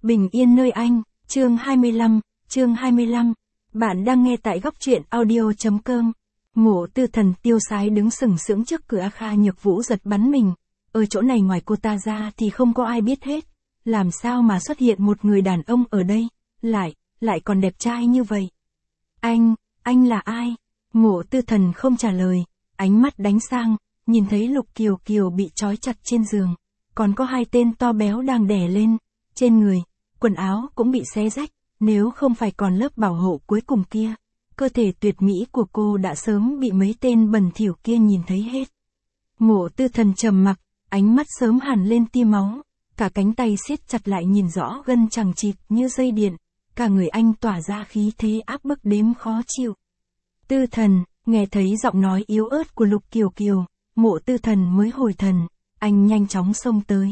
Bình yên nơi anh, chương 25. Bạn đang nghe tại góc truyện audio.com. Mộ Tư Thần tiêu sái đứng sừng sững trước cửa Kha Nhược Vũ giật bắn mình. Ở chỗ này ngoài cô ta ra thì không có ai biết hết. Làm sao mà xuất hiện một người đàn ông ở đây, lại còn đẹp trai như vậy? Anh là ai? Mộ Tư Thần không trả lời, ánh mắt đánh sang, nhìn thấy Lục Kiều Kiều bị trói chặt trên giường. Còn có hai tên to béo đang đè lên, trên người, quần áo cũng bị xé rách, nếu không phải còn lớp bảo hộ cuối cùng kia. Cơ thể tuyệt mỹ của cô đã sớm bị mấy tên bẩn thỉu kia nhìn thấy hết. Mộ Tư Thần trầm mặc, ánh mắt sớm hẳn lên tia máu, cả cánh tay siết chặt lại nhìn rõ gân chằng chịt như dây điện, cả người anh tỏa ra khí thế áp bức đếm khó chịu. Tư Thần, nghe thấy giọng nói yếu ớt của Lục Kiều Kiều, Mộ Tư Thần mới hồi thần, anh nhanh chóng xông tới.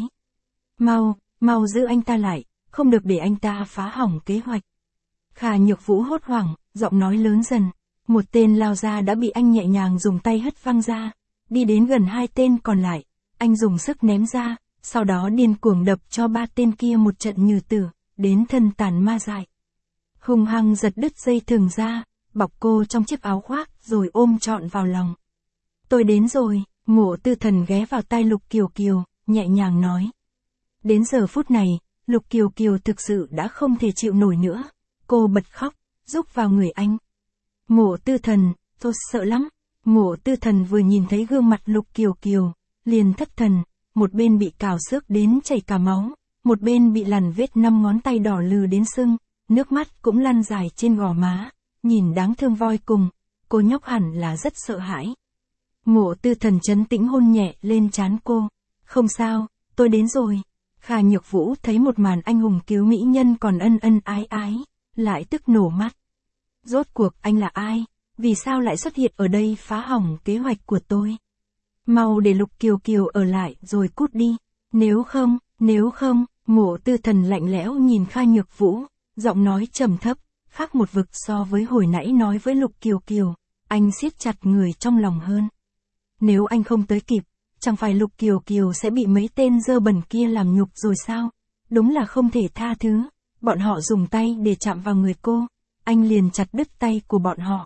Mau giữ anh ta lại, không được để anh ta phá hỏng kế hoạch. Kha Nhược Vũ hốt hoảng, giọng nói lớn dần, một tên lao ra đã bị anh nhẹ nhàng dùng tay hất văng ra, đi đến gần hai tên còn lại, anh dùng sức ném ra, sau đó điên cuồng đập cho ba tên kia một trận như tử, đến thân tàn ma dại. Hung hăng giật đứt dây thừng ra, bọc cô trong chiếc áo khoác rồi ôm trọn vào lòng. Tôi đến rồi, Mộ Tư Thần ghé vào tai Lục Kiều Kiều, nhẹ nhàng nói. Đến giờ phút này, Lục Kiều Kiều thực sự đã không thể chịu nổi nữa, cô bật khóc, rúc vào người anh. Mộ Tư Thần, tôi sợ lắm. Mộ Tư Thần vừa nhìn thấy gương mặt Lục Kiều Kiều, liền thất thần, một bên bị cào xước đến chảy cả máu, một bên bị lằn vết 5 ngón tay đỏ lừ đến sưng, nước mắt cũng lăn dài trên gò má, nhìn đáng thương voi cùng, cô nhóc hẳn là rất sợ hãi. Mộ Tư Thần trấn tĩnh hôn nhẹ lên trán cô, không sao, tôi đến rồi. Kha Nhược Vũ thấy một màn anh hùng cứu mỹ nhân còn ân ái, lại tức nổ mắt. Rốt cuộc anh là ai? Vì sao lại xuất hiện ở đây phá hỏng kế hoạch của tôi? Mau để Lục Kiều Kiều ở lại rồi cút đi. Nếu không, Mộ Tư Thần lạnh lẽo nhìn Kha Nhược Vũ, giọng nói trầm thấp, khác một vực so với hồi nãy nói với Lục Kiều Kiều. Anh siết chặt người trong lòng hơn. Nếu anh không tới kịp, chẳng phải Lục Kiều Kiều sẽ bị mấy tên dơ bẩn kia làm nhục rồi sao? Đúng là không thể tha thứ. Bọn họ dùng tay để chạm vào người cô, anh liền chặt đứt tay của bọn họ.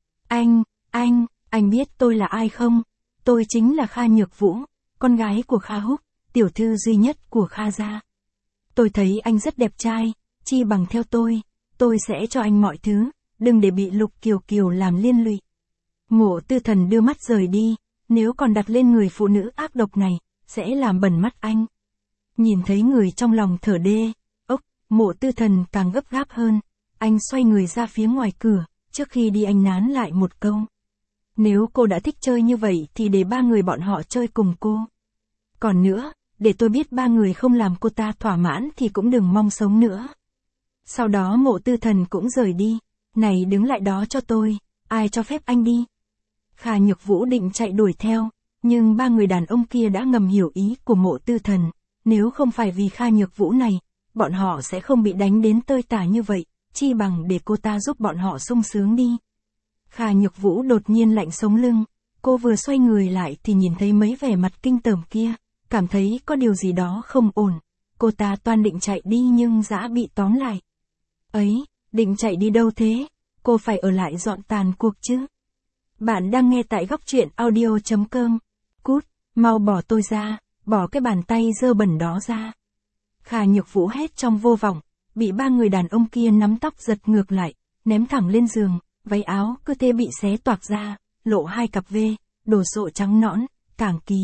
Anh biết tôi là ai không? Tôi chính là Kha Nhược Vũ, con gái của Kha Húc, tiểu thư duy nhất của Kha gia. Tôi thấy anh rất đẹp trai, chi bằng theo tôi sẽ cho anh mọi thứ, đừng để bị Lục Kiều Kiều làm liên lụy. Mộ Tư Thần đưa mắt rời đi, nếu còn đặt lên người phụ nữ ác độc này, sẽ làm bẩn mắt anh. Nhìn thấy người trong lòng thở đê, Mộ Tư Thần càng gấp gáp hơn, anh xoay người ra phía ngoài cửa, trước khi đi anh nán lại một câu. Nếu cô đã thích chơi như vậy thì để ba người bọn họ chơi cùng cô. Còn nữa, để tôi biết ba người không làm cô ta thỏa mãn thì cũng đừng mong sống nữa. Sau đó Mộ Tư Thần cũng rời đi, này đứng lại đó cho tôi, ai cho phép anh đi. Kha Nhược Vũ định chạy đuổi theo, nhưng ba người đàn ông kia đã ngầm hiểu ý của Mộ Tư Thần, nếu không phải vì Kha Nhược Vũ này, bọn họ sẽ không bị đánh đến tơi tả như vậy, chi bằng để cô ta giúp bọn họ sung sướng đi. Kha Nhược Vũ đột nhiên lạnh sống lưng, cô vừa xoay người lại thì nhìn thấy mấy vẻ mặt kinh tởm kia, cảm thấy có điều gì đó không ổn. Cô ta toan định chạy đi nhưng dã bị tóm lại. Định chạy đi đâu thế? Cô phải ở lại dọn tàn cuộc chứ. Bạn đang nghe tại góc truyện audio.com. Cút, mau bỏ tôi ra, bỏ cái bàn tay dơ bẩn đó ra. Kha Nhược Vũ hét trong vô vọng, bị ba người đàn ông kia nắm tóc giật ngược lại, ném thẳng lên giường, váy áo cứ thế bị xé toạc ra, lộ hai cặp vê, đồ sộ trắng nõn, cảng ký.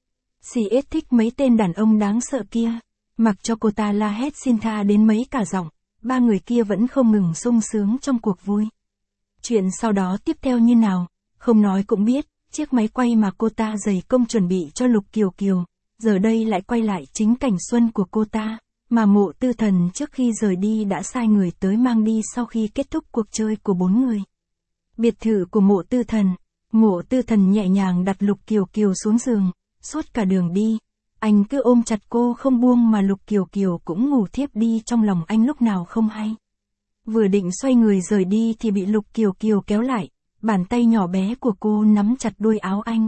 CS thích mấy tên đàn ông đáng sợ kia, mặc cho cô ta la hét xin tha đến mấy cả giọng, ba người kia vẫn không ngừng sung sướng trong cuộc vui. Chuyện sau đó tiếp theo như nào, không nói cũng biết, chiếc máy quay mà cô ta dày công chuẩn bị cho Lục Kiều Kiều, giờ đây lại quay lại chính cảnh xuân của cô ta, mà Mộ Tư Thần trước khi rời đi đã sai người tới mang đi sau khi kết thúc cuộc chơi của 4 người. Biệt thự của Mộ Tư Thần nhẹ nhàng đặt Lục Kiều Kiều xuống giường, suốt cả đường đi, anh cứ ôm chặt cô không buông mà Lục Kiều Kiều cũng ngủ thiếp đi trong lòng anh lúc nào không hay. Vừa định xoay người rời đi thì bị Lục Kiều Kiều kéo lại, bàn tay nhỏ bé của cô nắm chặt đuôi áo anh.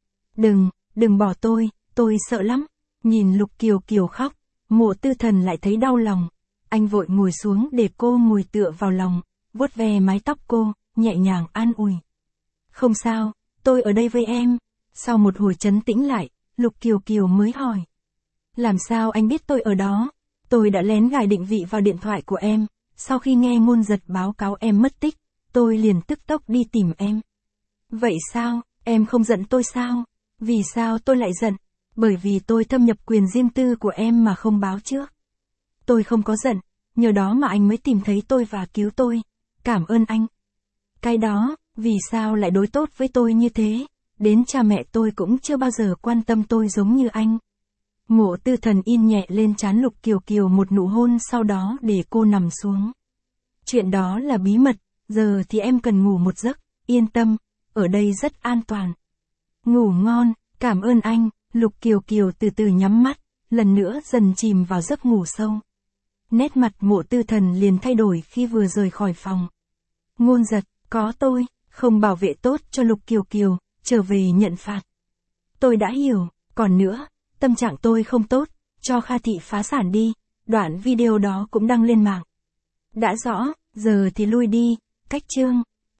Đừng bỏ tôi sợ lắm. Nhìn Lục Kiều Kiều khóc, Mộ Tư Thần lại thấy đau lòng. Anh vội ngồi xuống để cô ngồi tựa vào lòng, vuốt ve mái tóc cô, nhẹ nhàng an ủi. Không sao, tôi ở đây với em. Sau một hồi trấn tĩnh lại, Lục Kiều Kiều mới hỏi. Làm sao anh biết tôi ở đó? Tôi đã lén gài định vị vào điện thoại của em. Sau khi nghe Ngôn Giật báo cáo em mất tích, tôi liền tức tốc đi tìm em. Vậy sao, em không giận tôi sao? Vì sao tôi lại giận? Bởi vì tôi thâm nhập quyền riêng tư của em mà không báo trước. Tôi không có giận, nhờ đó mà anh mới tìm thấy tôi và cứu tôi. Cảm ơn anh. Cái đó, vì sao lại đối tốt với tôi như thế? Đến cha mẹ tôi cũng chưa bao giờ quan tâm tôi giống như anh. Ngộ Tư Thần in nhẹ lên trán Lục Kiều Kiều một nụ hôn sau đó để cô nằm xuống. Chuyện đó là bí mật, giờ thì em cần ngủ một giấc, yên tâm, ở đây rất an toàn. Ngủ ngon, cảm ơn anh. Lục Kiều Kiều từ từ nhắm mắt, lần nữa dần chìm vào giấc ngủ sâu. Nét mặt Mộ Tư Thần liền thay đổi khi vừa rời khỏi phòng. Ngôn Giật, có tôi, không bảo vệ tốt cho Lục Kiều Kiều, trở về nhận phạt. Tôi đã hiểu, còn nữa, tâm trạng tôi không tốt, cho Kha Thị phá sản đi, đoạn video đó cũng đăng lên mạng. Đã rõ, giờ thì lui đi, cách chương.